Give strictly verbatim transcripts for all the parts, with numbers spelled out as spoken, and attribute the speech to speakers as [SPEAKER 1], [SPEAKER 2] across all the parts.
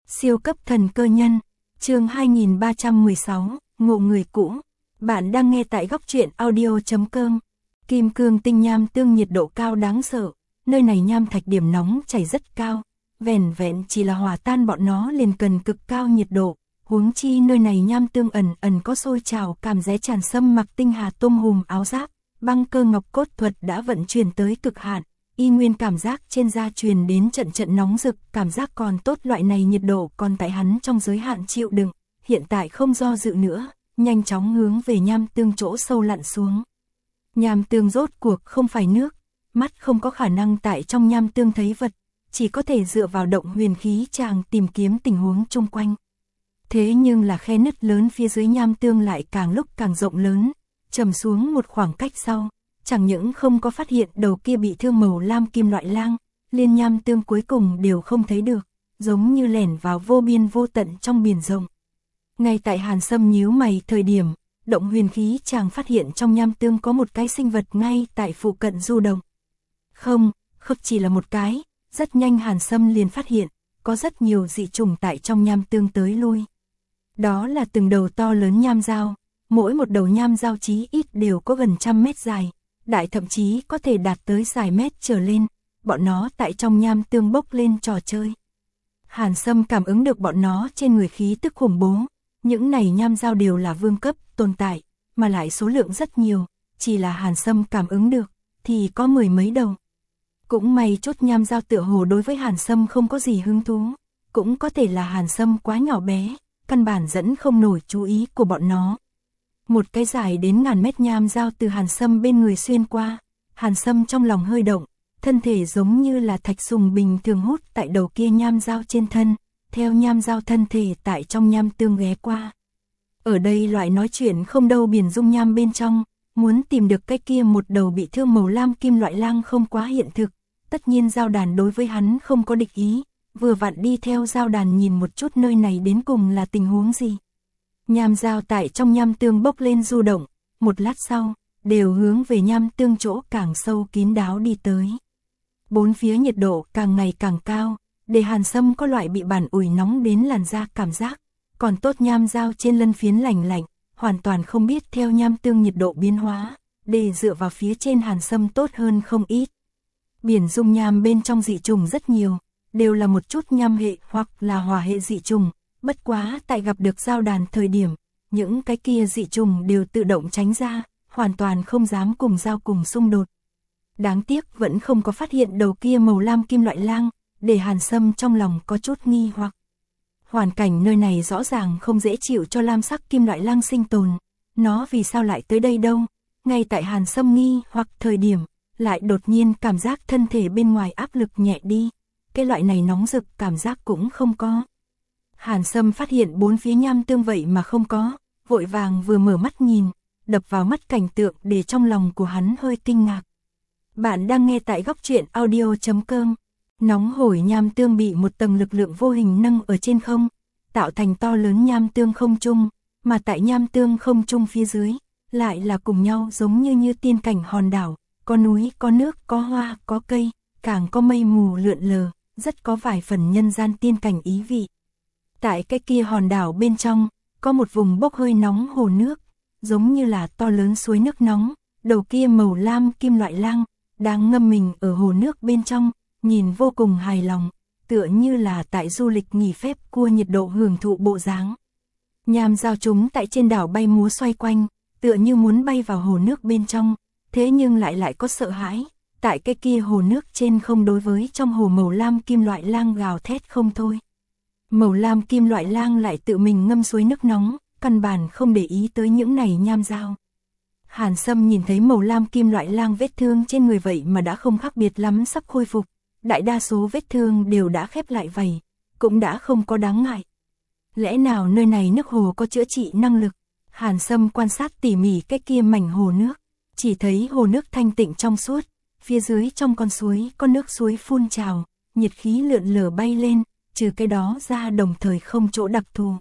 [SPEAKER 1] Siêu cấp thần cơ nhân, chương hai nghìn ba trăm mười sáu, ngộ người cũ. Bạn đang nghe tại góc truyện audio chấm com. Kim cương tinh nham tương nhiệt độ cao đáng sợ, nơi này nham thạch điểm nóng chảy rất cao, vẻn vẹn chỉ là hòa tan bọn nó liền cần cực cao nhiệt độ, huống chi nơi này nham tương ẩn ẩn có sôi trào cảm giác tràn xâm mặc tinh hà tôm hùm áo giáp, băng cơ ngọc cốt thuật đã vận chuyển tới cực hạn. Y nguyên cảm giác trên da truyền đến trận trận nóng rực, cảm giác còn tốt, loại này nhiệt độ còn tại hắn trong giới hạn chịu đựng, hiện tại không do dự nữa, nhanh chóng hướng về nham tương chỗ sâu lặn xuống. Nham tương rốt cuộc không phải nước, mắt không có khả năng tại trong nham tương thấy vật, chỉ có thể dựa vào động huyền khí tràng tìm kiếm tình huống chung quanh. Thế nhưng là khe nứt lớn phía dưới nham tương lại càng lúc càng rộng lớn, trầm xuống một khoảng cách sau. Chẳng những không có phát hiện đầu kia bị thương màu lam kim loại lang, liên nham tương cuối cùng đều không thấy được, giống như lẻn vào vô biên vô tận trong biển rộng. Ngay tại Hàn Sâm nhíu mày thời điểm, động huyền khí chàng phát hiện trong nham tương có một cái sinh vật ngay tại phụ cận du động. Không, không chỉ là một cái, rất nhanh Hàn Sâm liền phát hiện, có rất nhiều dị trùng tại trong nham tương tới lui. Đó là từng đầu to lớn nham dao, mỗi một đầu nham dao chí ít đều có gần trăm mét dài. Đại thậm chí có thể đạt tới dài mét trở lên, bọn nó tại trong nham tương bốc lên trò chơi. Hàn Sâm cảm ứng được bọn nó trên người khí tức khủng bố, những này nham dao đều là vương cấp tồn tại, mà lại số lượng rất nhiều, chỉ là Hàn Sâm cảm ứng được, thì có mười mấy đầu. Cũng may chốt nham dao tựa hồ đối với Hàn Sâm không có gì hứng thú, cũng có thể là Hàn Sâm quá nhỏ bé, căn bản dẫn không nổi chú ý của bọn nó. Một cái dài đến ngàn mét nham dao từ Hàn Sâm bên người xuyên qua, Hàn Sâm trong lòng hơi động, thân thể giống như là thạch sùng bình thường hút tại đầu kia nham dao trên thân, theo nham dao thân thể tại trong nham tương ghé qua. Ở đây loại nói chuyện không đâu biển dung nham bên trong, muốn tìm được cái kia một đầu bị thương màu lam kim loại lang không quá hiện thực, tất nhiên giao đàn đối với hắn không có địch ý, vừa vặn đi theo giao đàn nhìn một chút nơi này đến cùng là tình huống gì. Nham dao tại trong nham tương bốc lên du động, một lát sau, đều hướng về nham tương chỗ càng sâu kín đáo đi tới. Bốn phía nhiệt độ càng ngày càng cao, để Hàn Sâm có loại bị bản ủi nóng đến làn da cảm giác, còn tốt nham dao trên lân phiến lạnh lạnh, hoàn toàn không biết theo nham tương nhiệt độ biến hóa, để dựa vào phía trên Hàn Sâm tốt hơn không ít. Biển dung nham bên trong dị trùng rất nhiều, đều là một chút nham hệ hoặc là hỏa hệ dị trùng. Bất quá tại gặp được giao đàn thời điểm, những cái kia dị trùng đều tự động tránh ra, hoàn toàn không dám cùng giao cùng xung đột. Đáng tiếc vẫn không có phát hiện đầu kia màu lam kim loại lang, để Hàn Sâm trong lòng có chút nghi hoặc. Hoàn cảnh nơi này rõ ràng không dễ chịu cho lam sắc kim loại lang sinh tồn, nó vì sao lại tới đây đâu? Ngay tại Hàn Sâm nghi hoặc thời điểm, lại đột nhiên cảm giác thân thể bên ngoài áp lực nhẹ đi, cái loại này nóng rực cảm giác cũng không có. Hàn Sâm phát hiện bốn phía nham tương vậy mà không có, vội vàng vừa mở mắt nhìn, đập vào mắt cảnh tượng để trong lòng của hắn hơi kinh ngạc. Bạn đang nghe tại góc truyện audio chấm com. Nóng hổi nham tương bị một tầng lực lượng vô hình nâng ở trên không, tạo thành to lớn nham tương không trung, mà tại nham tương không trung phía dưới, lại là cùng nhau giống như như tiên cảnh hòn đảo, có núi, có nước, có hoa, có cây, càng có mây mù lượn lờ, rất có vài phần nhân gian tiên cảnh ý vị. Tại cái kia hòn đảo bên trong, có một vùng bốc hơi nóng hồ nước, giống như là to lớn suối nước nóng, đầu kia màu lam kim loại lang, đang ngâm mình ở hồ nước bên trong, nhìn vô cùng hài lòng, tựa như là tại du lịch nghỉ phép cua nhiệt độ hưởng thụ bộ dáng. Nham dao chúng tại trên đảo bay múa xoay quanh, tựa như muốn bay vào hồ nước bên trong, thế nhưng lại lại có sợ hãi, tại cái kia hồ nước trên không đối với trong hồ màu lam kim loại lang gào thét không thôi. Màu lam kim loại lang lại tự mình ngâm suối nước nóng, căn bản không để ý tới những này nham dao. Hàn Sâm nhìn thấy màu lam kim loại lang vết thương trên người vậy mà đã không khác biệt lắm sắp khôi phục, đại đa số vết thương đều đã khép lại vảy, cũng đã không có đáng ngại. Lẽ nào nơi này nước hồ có chữa trị năng lực? Hàn Sâm quan sát tỉ mỉ cái kia mảnh hồ nước, chỉ thấy hồ nước thanh tịnh trong suốt, phía dưới trong con suối có nước suối phun trào, nhiệt khí lượn lờ bay lên. Trừ cái đó ra đồng thời không chỗ đặc thù.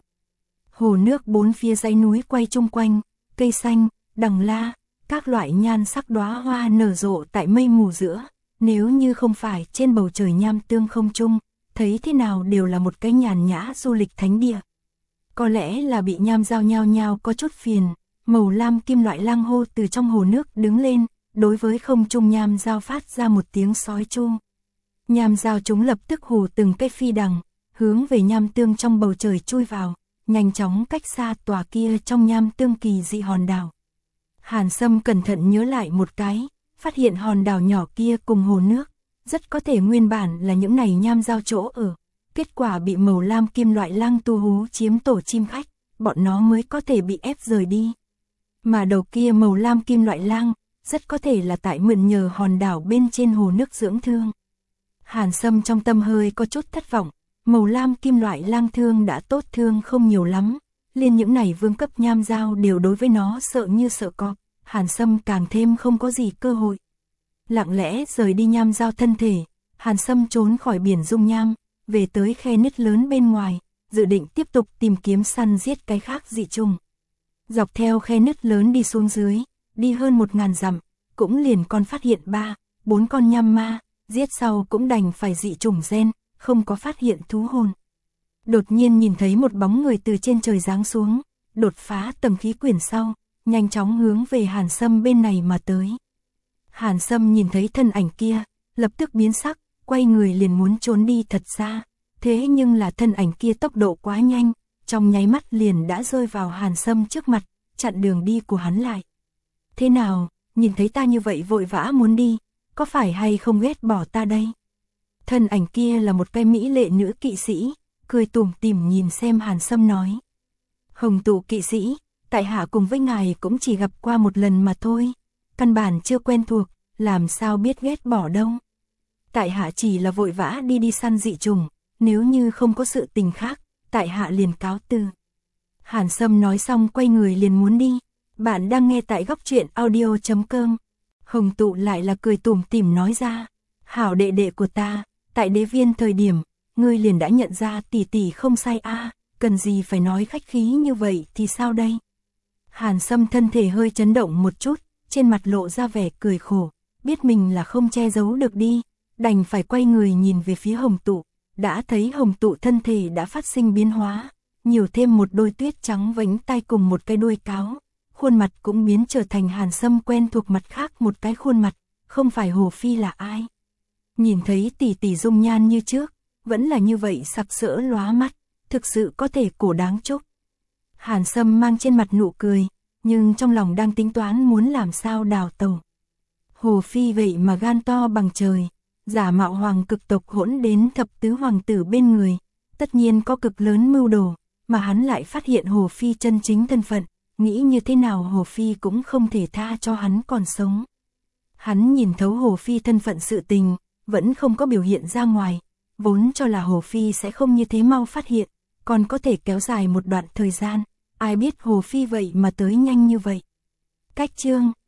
[SPEAKER 1] Hồ nước bốn phía dãy núi quay chung quanh, cây xanh, đằng la, các loại nhan sắc đóa hoa nở rộ tại mây mù giữa, nếu như không phải trên bầu trời nham tương không trung, thấy thế nào đều là một cái nhàn nhã du lịch thánh địa. Có lẽ là bị nham dao nhao nhao có chút phiền, màu lam kim loại lang hô từ trong hồ nước đứng lên, đối với không trung nham dao phát ra một tiếng sói chu. Nham dao chúng lập tức hù từng cái phi đằng, hướng về nham tương trong bầu trời chui vào, nhanh chóng cách xa tòa kia trong nham tương kỳ dị hòn đảo. Hàn Sâm cẩn thận nhớ lại một cái, phát hiện hòn đảo nhỏ kia cùng hồ nước, rất có thể nguyên bản là những này nham dao chỗ ở, kết quả bị màu lam kim loại lang tu hú chiếm tổ chim khách, bọn nó mới có thể bị ép rời đi. Mà đầu kia màu lam kim loại lang, rất có thể là tại mượn nhờ hòn đảo bên trên hồ nước dưỡng thương. Hàn Sâm trong tâm hơi có chút thất vọng, màu lam kim loại lang thương đã tốt thương không nhiều lắm, liền những này vương cấp nham dao đều đối với nó sợ như sợ cọp, Hàn Sâm càng thêm không có gì cơ hội. Lặng lẽ rời đi nham dao thân thể, Hàn Sâm trốn khỏi biển dung nham, về tới khe nứt lớn bên ngoài, dự định tiếp tục tìm kiếm săn giết cái khác dị trùng. Dọc theo khe nứt lớn đi xuống dưới, đi hơn một ngàn dặm, cũng liền còn phát hiện ba, bốn con nham ma, giết sau cũng đành phải dị trùng gen, không có phát hiện thú hồn. Đột nhiên nhìn thấy một bóng người từ trên trời giáng xuống, đột phá tầng khí quyển sau, nhanh chóng hướng về Hàn Sâm bên này mà tới. Hàn Sâm nhìn thấy thân ảnh kia, lập tức biến sắc, quay người liền muốn trốn đi thật xa, thế nhưng là thân ảnh kia tốc độ quá nhanh, trong nháy mắt liền đã rơi vào Hàn Sâm trước mặt, chặn đường đi của hắn lại. Thế nào, nhìn thấy ta như vậy vội vã muốn đi, có phải hay không ghét bỏ ta đây? Thân ảnh kia là một cái mỹ lệ nữ kỵ sĩ, cười tủm tỉm nhìn xem Hàn Sâm nói. Hồng Tụ kỵ sĩ, tại hạ cùng với ngài cũng chỉ gặp qua một lần mà thôi, căn bản chưa quen thuộc, làm sao biết ghét bỏ đâu. Tại hạ chỉ là vội vã đi đi săn dị trùng, nếu như không có sự tình khác, tại hạ liền cáo từ. Hàn Sâm nói xong quay người liền muốn đi. Bạn đang nghe tại góc truyện audio chấm com. Hồng Tụ lại là cười tủm tỉm nói ra, hảo đệ đệ của ta, tại đế viên thời điểm, ngươi liền đã nhận ra tỷ tỷ không sai a, cần gì phải nói khách khí như vậy thì sao đây? Hàn Sâm thân thể hơi chấn động một chút, trên mặt lộ ra vẻ cười khổ, biết mình là không che giấu được đi, đành phải quay người nhìn về phía Hồng Tụ, đã thấy Hồng Tụ thân thể đã phát sinh biến hóa, nhiều thêm một đôi tuyết trắng vánh tai cùng một cái đuôi cáo, khuôn mặt cũng biến trở thành Hàn Sâm quen thuộc mặt khác một cái khuôn mặt, không phải Hồ Phi là ai. Nhìn thấy tỷ tỷ dung nhan như trước, vẫn là như vậy sặc sỡ lóa mắt, thực sự có thể cổ đáng chúc. Hàn Sâm mang trên mặt nụ cười, nhưng trong lòng đang tính toán muốn làm sao đào tẩu. Hồ Phi vậy mà gan to bằng trời, giả mạo hoàng cực tộc hỗn đến thập tứ hoàng tử bên người, tất nhiên có cực lớn mưu đồ, mà hắn lại phát hiện Hồ Phi chân chính thân phận, nghĩ như thế nào Hồ Phi cũng không thể tha cho hắn còn sống. Hắn nhìn thấu Hồ Phi thân phận sự tình, vẫn không có biểu hiện ra ngoài, vốn cho là Hồ Phi sẽ không như thế mau phát hiện, còn có thể kéo dài một đoạn thời gian, ai biết Hồ Phi vậy mà tới nhanh như vậy. Cách chương